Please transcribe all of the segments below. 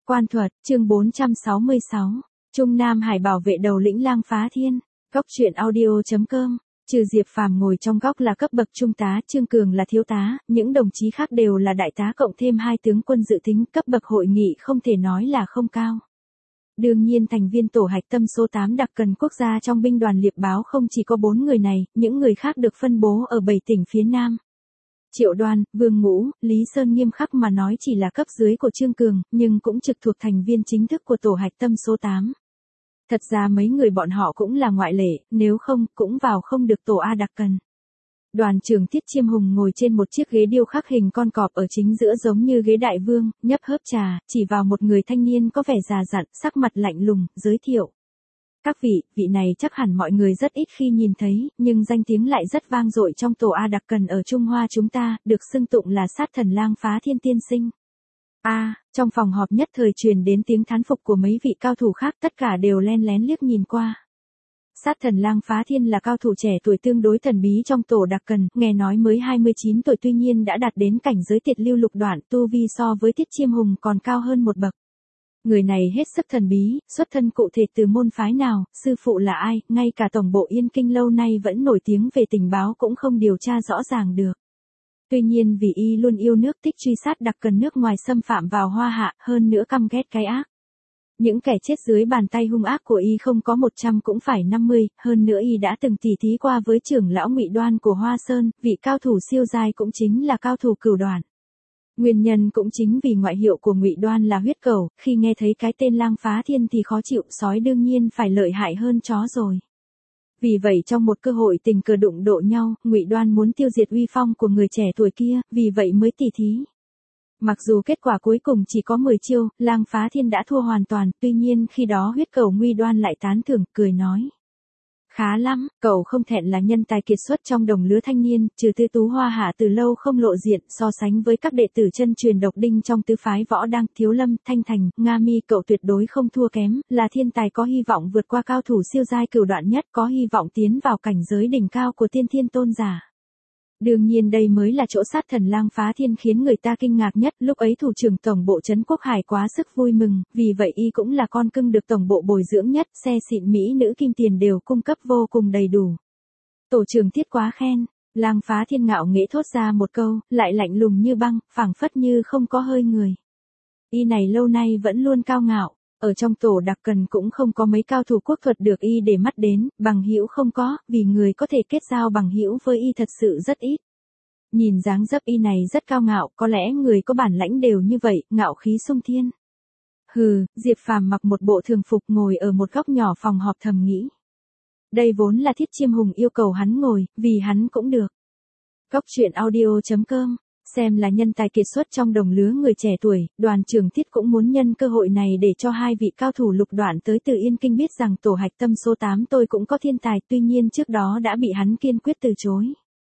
Quan thuật, chương 466. Trung Nam Hải bảo vệ đầu lĩnh Lang Phá Thiên. Góc truyện audio.com. Trừ Diệp Phàm ngồi trong góc là cấp bậc trung tá, Trương Cường là thiếu tá, những đồng chí khác đều là đại tá cộng thêm 2 tướng quân dự tính, cấp bậc hội nghị không thể nói là không cao. Đương nhiên thành viên tổ hạch tâm số 8 đặc cần quốc gia trong binh đoàn liệp báo không chỉ có 4 người này, những người khác được phân bố ở 7 tỉnh phía Nam. Triệu Đoan, Vương Ngũ, Lý Sơn nghiêm khắc mà nói chỉ là cấp dưới của Trương Cường, nhưng cũng trực thuộc thành viên chính thức của tổ hạch tâm số 8. Thật ra mấy người bọn họ cũng là ngoại lệ, nếu không, cũng vào không được tổ A đặc cần. Đoàn trưởng Tiết Chiêm Hùng ngồi trên một chiếc ghế điêu khắc hình con cọp ở chính giữa giống như ghế đại vương, nhấp hớp trà, chỉ vào một người thanh niên có vẻ già dặn, sắc mặt lạnh lùng, giới thiệu. Các vị này chắc hẳn mọi người rất ít khi nhìn thấy, nhưng danh tiếng lại rất vang dội trong tổ A đặc cần ở Trung Hoa chúng ta, được xưng tụng là sát thần Lang Phá Thiên tiên sinh. Trong phòng họp nhất thời truyền đến tiếng thán phục của mấy vị cao thủ khác, tất cả đều len lén liếc nhìn qua. Sát thần Lang Phá Thiên là cao thủ trẻ tuổi tương đối thần bí trong tổ đặc cần, nghe nói mới 29 tuổi tuy nhiên đã đạt đến cảnh giới tiệt lưu lục đoạn, tu vi so với Tiết Chiêm Hùng còn cao hơn một bậc. Người này hết sức thần bí, xuất thân cụ thể từ môn phái nào, sư phụ là ai, ngay cả tổng bộ Yên Kinh lâu nay vẫn nổi tiếng về tình báo cũng không điều tra rõ ràng được. Tuy nhiên vì y luôn yêu nước, thích truy sát đặc cần nước ngoài xâm phạm vào Hoa Hạ, hơn nữa căm ghét cái ác. Những kẻ chết dưới bàn tay hung ác của y không có 100 cũng phải 50, hơn nữa y đã từng tỉ thí qua với trưởng lão Ngụy Đoan của Hoa Sơn, vị cao thủ siêu giai cũng chính là cao thủ Cửu Đoản. Nguyên nhân cũng chính vì ngoại hiệu của Ngụy Đoan là huyết cẩu, khi nghe thấy cái tên Lang Phá Thiên thì khó chịu, sói đương nhiên phải lợi hại hơn chó rồi. Vì vậy trong một cơ hội tình cờ đụng độ nhau, Ngụy Đoan muốn tiêu diệt uy phong của người trẻ tuổi kia, vì vậy mới tỉ thí. Mặc dù kết quả cuối cùng chỉ có 10 chiêu, Lang Phá Thiên đã thua hoàn toàn, tuy nhiên khi đó huyết cẩu Ngụy Đoan lại tán thưởng, cười nói. Khá lắm, cậu không thẹn là nhân tài kiệt xuất trong đồng lứa thanh niên, trừ Tư Tú Hoa Hạ từ lâu không lộ diện, so sánh với các đệ tử chân truyền độc đinh trong tứ phái Võ Đăng, Thiếu Lâm, Thanh Thành, Nga Mi, cậu tuyệt đối không thua kém, là thiên tài có hy vọng vượt qua cao thủ siêu giai Cửu Đoạn nhất, có hy vọng tiến vào cảnh giới đỉnh cao của Tiên Thiên Tôn giả. Đương nhiên đây mới là chỗ sát thần Lang Phá Thiên khiến người ta kinh ngạc nhất, lúc ấy thủ trưởng tổng bộ Trấn Quốc Hải quá sức vui mừng, vì vậy y cũng là con cưng được tổng bộ bồi dưỡng nhất, xe xịn mỹ nữ kim tiền đều cung cấp vô cùng đầy đủ. Tổ trưởng Tiết quá khen, Lang Phá Thiên ngạo nghễ thốt ra một câu, lại lạnh lùng như băng, phảng phất như không có hơi người. Y này lâu nay vẫn luôn cao ngạo. Ở trong tổ đặc cần cũng không có mấy cao thủ quốc thuật được y để mắt đến, bằng hữu không có, vì người có thể kết giao bằng hữu với y thật sự rất ít. Nhìn dáng dấp y này rất cao ngạo, có lẽ người có bản lãnh đều như vậy, ngạo khí sung thiên. Hừ, Diệp Phàm mặc một bộ thường phục ngồi ở một góc nhỏ phòng họp thầm nghĩ. Đây vốn là Thiết Chiêm Hùng yêu cầu hắn ngồi, vì hắn cũng được. Góc truyện audio.com. Xem là nhân tài kiệt xuất trong đồng lứa người trẻ tuổi, đoàn trưởng Tiết cũng muốn nhân cơ hội này để cho 2 vị cao thủ lục đoạn tới từ Yên Kinh biết rằng tổ hạch tâm số 8 tôi cũng có thiên tài, tuy nhiên trước đó đã bị hắn kiên quyết từ chối.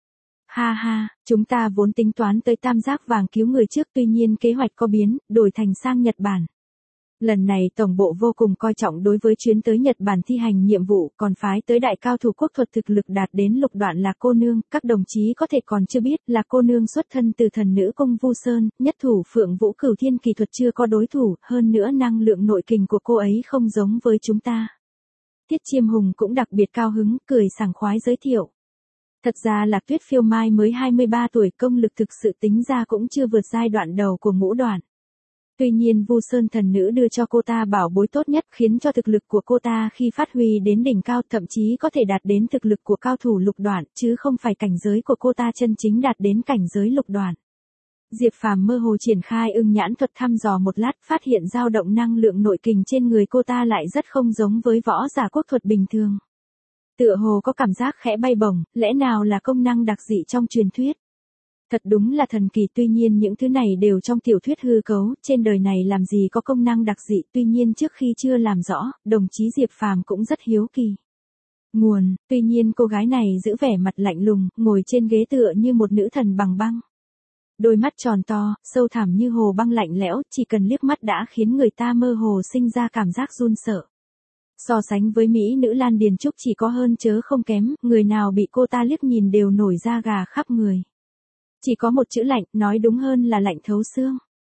Ha, chúng ta vốn tính toán tới Tam Giác Vàng cứu người trước, tuy nhiên kế hoạch có biến, đổi thành sang Nhật Bản. Lần này tổng bộ vô cùng coi trọng đối với chuyến tới Nhật Bản thi hành nhiệm vụ, còn phái tới đại cao thủ quốc thuật thực lực đạt đến lục đoạn là cô nương, các đồng chí có thể còn chưa biết là cô nương xuất thân từ thần nữ cung Vu Sơn, nhất thủ Phượng Vũ Cửu Thiên kỳ thuật chưa có đối thủ, hơn nữa năng lượng nội kình của cô ấy không giống với chúng ta. Tiết Chiêm Hùng cũng đặc biệt cao hứng, cười sảng khoái giới thiệu. Thật ra Lạc Tuyết Phiêu Mai mới 23 tuổi, công lực thực sự tính ra cũng chưa vượt giai đoạn đầu của ngũ đoạn. Tuy nhiên Vu Sơn thần nữ đưa cho cô ta bảo bối tốt nhất khiến cho thực lực của cô ta khi phát huy đến đỉnh cao thậm chí có thể đạt đến thực lực của cao thủ lục đoạn, chứ không phải cảnh giới của cô ta chân chính đạt đến cảnh giới lục đoạn. Diệp Phàm mơ hồ triển khai ưng nhãn thuật thăm dò một lát, phát hiện dao động năng lượng nội kình trên người cô ta lại rất không giống với võ giả quốc thuật bình thường. Tựa hồ có cảm giác khẽ bay bổng, lẽ nào là công năng đặc dị trong truyền thuyết. Thật đúng là thần kỳ, tuy nhiên những thứ này đều trong tiểu thuyết hư cấu, trên đời này làm gì có công năng đặc dị, tuy nhiên trước khi chưa làm rõ, đồng chí Diệp Phàm cũng rất hiếu kỳ. Nguồn, tuy nhiên cô gái này giữ vẻ mặt lạnh lùng, ngồi trên ghế tựa như một nữ thần bằng băng. Đôi mắt tròn to, sâu thẳm như hồ băng lạnh lẽo, chỉ cần liếc mắt đã khiến người ta mơ hồ sinh ra cảm giác run sợ. So sánh với mỹ nữ Lan Điền Trúc chỉ có hơn chớ không kém, người nào bị cô ta liếc nhìn đều nổi da gà khắp người. Chỉ có một chữ lạnh, nói đúng hơn là lạnh thấu xương.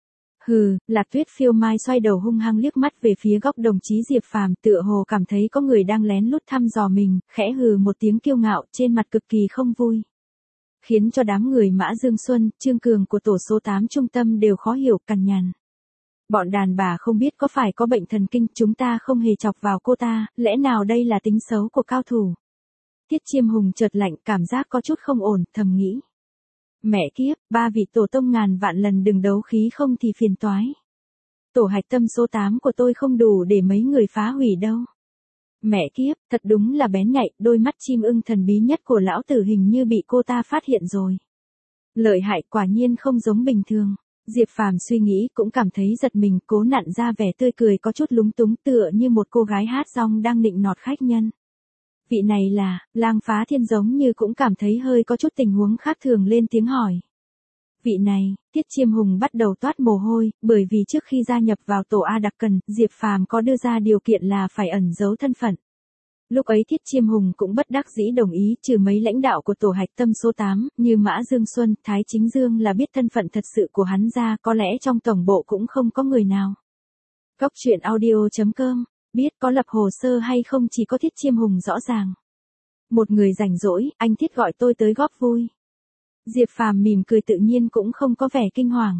Hừ, Lạc Tuyết Phiêu Mai xoay đầu hung hăng liếc mắt về phía góc đồng chí Diệp Phàm, tựa hồ cảm thấy có người đang lén lút thăm dò mình, khẽ hừ một tiếng kiêu ngạo, trên mặt cực kỳ không vui. Khiến cho đám người Mã Dương Xuân, Trương Cường của tổ số 8 trung tâm đều khó hiểu, cằn nhằn. Bọn đàn bà không biết có phải có bệnh thần kinh, chúng ta không hề chọc vào cô ta, lẽ nào đây là tính xấu của cao thủ? Tiết Chiêm Hùng chợt lạnh, cảm giác có chút không ổn, thầm nghĩ. Mẹ kiếp, ba vị tổ tông ngàn vạn lần đừng đấu khí không thì phiền toái. Tổ hạch tâm số 8 của tôi không đủ để mấy người phá hủy đâu. Mẹ kiếp, thật đúng là bén nhạy, đôi mắt chim ưng thần bí nhất của lão tử hình như bị cô ta phát hiện rồi. Lợi hại, quả nhiên không giống bình thường. Diệp Phàm suy nghĩ cũng cảm thấy giật mình, cố nặn ra vẻ tươi cười có chút lúng túng, tựa như một cô gái hát rong đang nịnh nọt khách nhân. Vị này là, Lang Phá Thiên giống như cũng cảm thấy hơi có chút tình huống khác thường, lên tiếng hỏi. Vị này, Tiết Chiêm Hùng bắt đầu toát mồ hôi, bởi vì trước khi gia nhập vào tổ A Đặc Cần, Diệp Phàm có đưa ra điều kiện là phải ẩn giấu thân phận. Lúc ấy Tiết Chiêm Hùng cũng bất đắc dĩ đồng ý, trừ mấy lãnh đạo của tổ hạch tâm số 8, như Mã Dương Xuân, Thái Chính Dương là biết thân phận thật sự của hắn ra, có lẽ trong tổng bộ cũng không có người nào. Góc truyện audio.com, biết có lập hồ sơ hay không chỉ có Tiết Chiêm Hùng rõ ràng. Một người rảnh rỗi, anh Tiết gọi tôi tới góp vui. Diệp Phàm mỉm cười tự nhiên cũng không có vẻ kinh hoàng.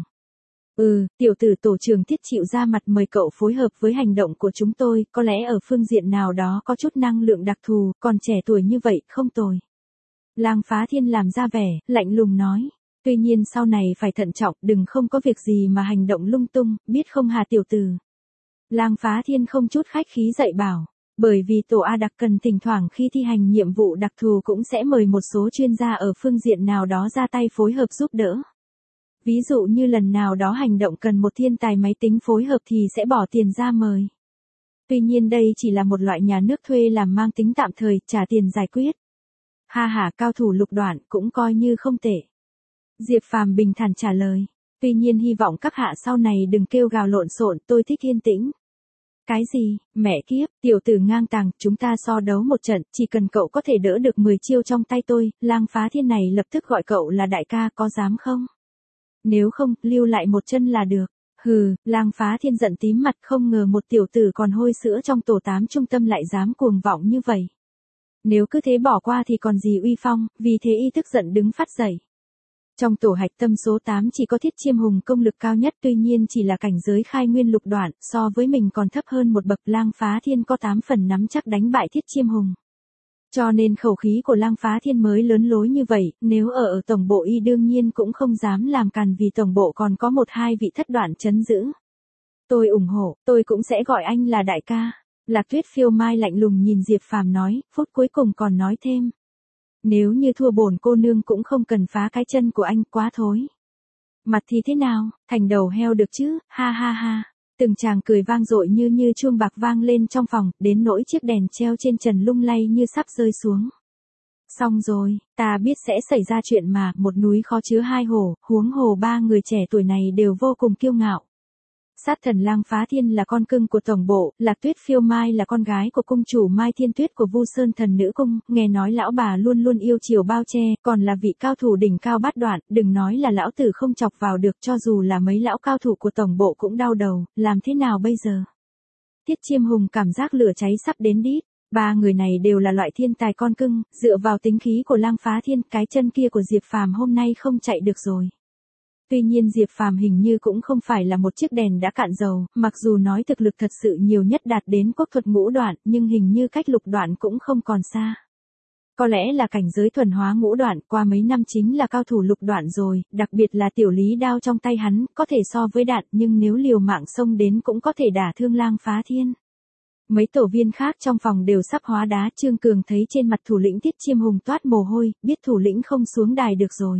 Tiểu tử tổ trưởng Tiết chịu ra mặt mời cậu phối hợp với hành động của chúng tôi, có lẽ ở phương diện nào đó có chút năng lượng đặc thù, còn trẻ tuổi như vậy, không tồi. Lang Phá Thiên làm ra vẻ, lạnh lùng nói. Tuy nhiên sau này phải thận trọng, đừng không có việc gì mà hành động lung tung, biết không hả tiểu tử? Lang Phá Thiên không chút khách khí dạy bảo. Bởi vì tổ A Đặc Cần thỉnh thoảng khi thi hành nhiệm vụ đặc thù cũng sẽ mời một số chuyên gia ở phương diện nào đó ra tay phối hợp giúp đỡ. Ví dụ như lần nào đó hành động cần một thiên tài máy tính phối hợp thì sẽ bỏ tiền ra mời. Tuy nhiên đây chỉ là một loại nhà nước thuê làm mang tính tạm thời, trả tiền giải quyết. Ha ha, cao thủ Lục Đoạn cũng coi như không tệ. Diệp Phàm bình thản trả lời. Tuy nhiên hy vọng các hạ sau này đừng kêu gào lộn xộn, tôi thích yên tĩnh. Cái gì, mẹ kiếp, tiểu tử ngang tàng, chúng ta so đấu một trận, chỉ cần cậu có thể đỡ được 10 chiêu trong tay tôi, Lang Phá Thiên này lập tức gọi cậu là đại ca, có dám không? Nếu không, lưu lại một chân là được. Hừ, Lang Phá Thiên giận tím mặt, không ngờ một tiểu tử còn hôi sữa trong tổ 8 trung tâm lại dám cuồng vọng như vậy. Nếu cứ thế bỏ qua thì còn gì uy phong, vì thế y tức giận đứng phát dậy. Trong tổ hạch tâm số 8 chỉ có Thiết Chiêm Hùng công lực cao nhất, tuy nhiên chỉ là cảnh giới khai nguyên lục đoạn, so với mình còn thấp hơn một bậc. Lang Phá Thiên có 8 phần nắm chắc đánh bại Thiết Chiêm Hùng. Cho nên khẩu khí của Lang Phá Thiên mới lớn lối như vậy, nếu ở tổng bộ y đương nhiên cũng không dám làm càn vì tổng bộ còn có 1-2 vị thất đoạn trấn giữ. Tôi ủng hộ, tôi cũng sẽ gọi anh là đại ca. Lạc Tuyết Phiêu Mai lạnh lùng nhìn Diệp Phàm nói, phút cuối cùng còn nói thêm. Nếu như thua bổn cô nương cũng không cần phá cái chân của anh, quá thối. Mặt thì thế nào, thành đầu heo được chứ, ha ha ha. Từng tràng cười vang dội như chuông bạc vang lên trong phòng, đến nỗi chiếc đèn treo trên trần lung lay như sắp rơi xuống. Xong rồi, ta biết sẽ xảy ra chuyện mà, một núi khó chứa hai hồ, huống hồ ba người trẻ tuổi này đều vô cùng kiêu ngạo. Sát thần Lang Phá Thiên là con cưng của tổng bộ, Lạc Tuyết Phiêu Mai là con gái của cung chủ Mai Thiên Tuyết của Vu Sơn Thần Nữ Cung, nghe nói lão bà luôn luôn yêu chiều bao che, còn là vị cao thủ đỉnh cao bát đoạn, đừng nói là lão tử không chọc vào được, cho dù là mấy lão cao thủ của tổng bộ cũng đau đầu, làm thế nào bây giờ? Tiết Chiêm Hùng cảm giác lửa cháy sắp đến đít, ba người này đều là loại thiên tài con cưng, dựa vào tính khí của Lang Phá Thiên, cái chân kia của Diệp Phàm hôm nay không chạy được rồi. Tuy nhiên Diệp Phàm hình như cũng không phải là một chiếc đèn đã cạn dầu, mặc dù nói thực lực thật sự nhiều nhất đạt đến quốc thuật ngũ đoạn, nhưng hình như cách lục đoạn cũng không còn xa. Có lẽ là cảnh giới thuần hóa ngũ đoạn, qua mấy năm chính là cao thủ lục đoạn rồi, đặc biệt là tiểu lý đao trong tay hắn, có thể so với đạn, nhưng nếu liều mạng xông đến cũng có thể đả thương Lang Phá Thiên. Mấy tổ viên khác trong phòng đều sắp hóa đá, Trương Cường thấy trên mặt thủ lĩnh Tiết Chiêm Hùng toát mồ hôi, biết thủ lĩnh không xuống đài được rồi.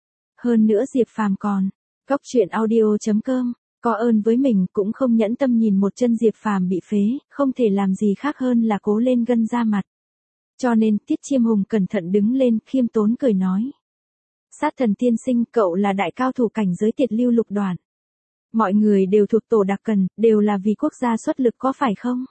Hơn nữa Diệp Phàm còn, góc truyện audio.com, có ơn với mình cũng không nhẫn tâm nhìn một chân Diệp Phàm bị phế, không thể làm gì khác hơn là cố lên gân ra mặt. Cho nên Tiết Chiêm Hùng cẩn thận đứng lên, khiêm tốn cười nói. Sát thần tiên sinh, cậu là đại cao thủ cảnh giới tiệt lưu lục đoạn. Mọi người đều thuộc tổ Đặc Cần, đều là vì quốc gia xuất lực có phải không?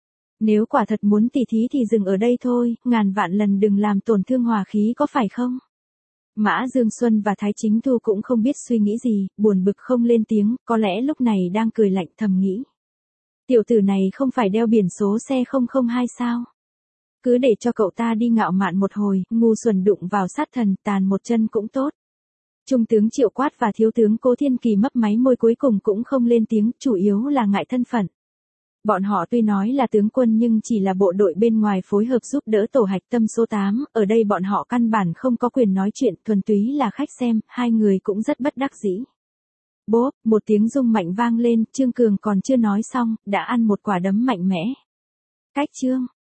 Nếu quả thật muốn tỉ thí thì dừng ở đây thôi, ngàn vạn lần đừng làm tổn thương hòa khí có phải không? Mã Dương Xuân và Thái Chính Thu cũng không biết suy nghĩ gì, buồn bực không lên tiếng, có lẽ lúc này đang cười lạnh thầm nghĩ. Tiểu tử này không phải đeo biển số xe 002 sao? Cứ để cho cậu ta đi ngạo mạn một hồi, ngu xuẩn đụng vào sát thần, tàn một chân cũng tốt. Trung tướng Triệu Quát và thiếu tướng Cố Thiên Kỳ mấp máy môi cuối cùng cũng không lên tiếng, chủ yếu là ngại thân phận. Bọn họ tuy nói là tướng quân nhưng chỉ là bộ đội bên ngoài phối hợp giúp đỡ tổ hạch tâm số 8, ở đây bọn họ căn bản không có quyền nói chuyện, thuần túy là khách xem, hai người cũng rất bất đắc dĩ. Bốp, một tiếng rung mạnh vang lên, Trương Cường còn chưa nói xong, đã ăn một quả đấm mạnh mẽ. Cách Trương,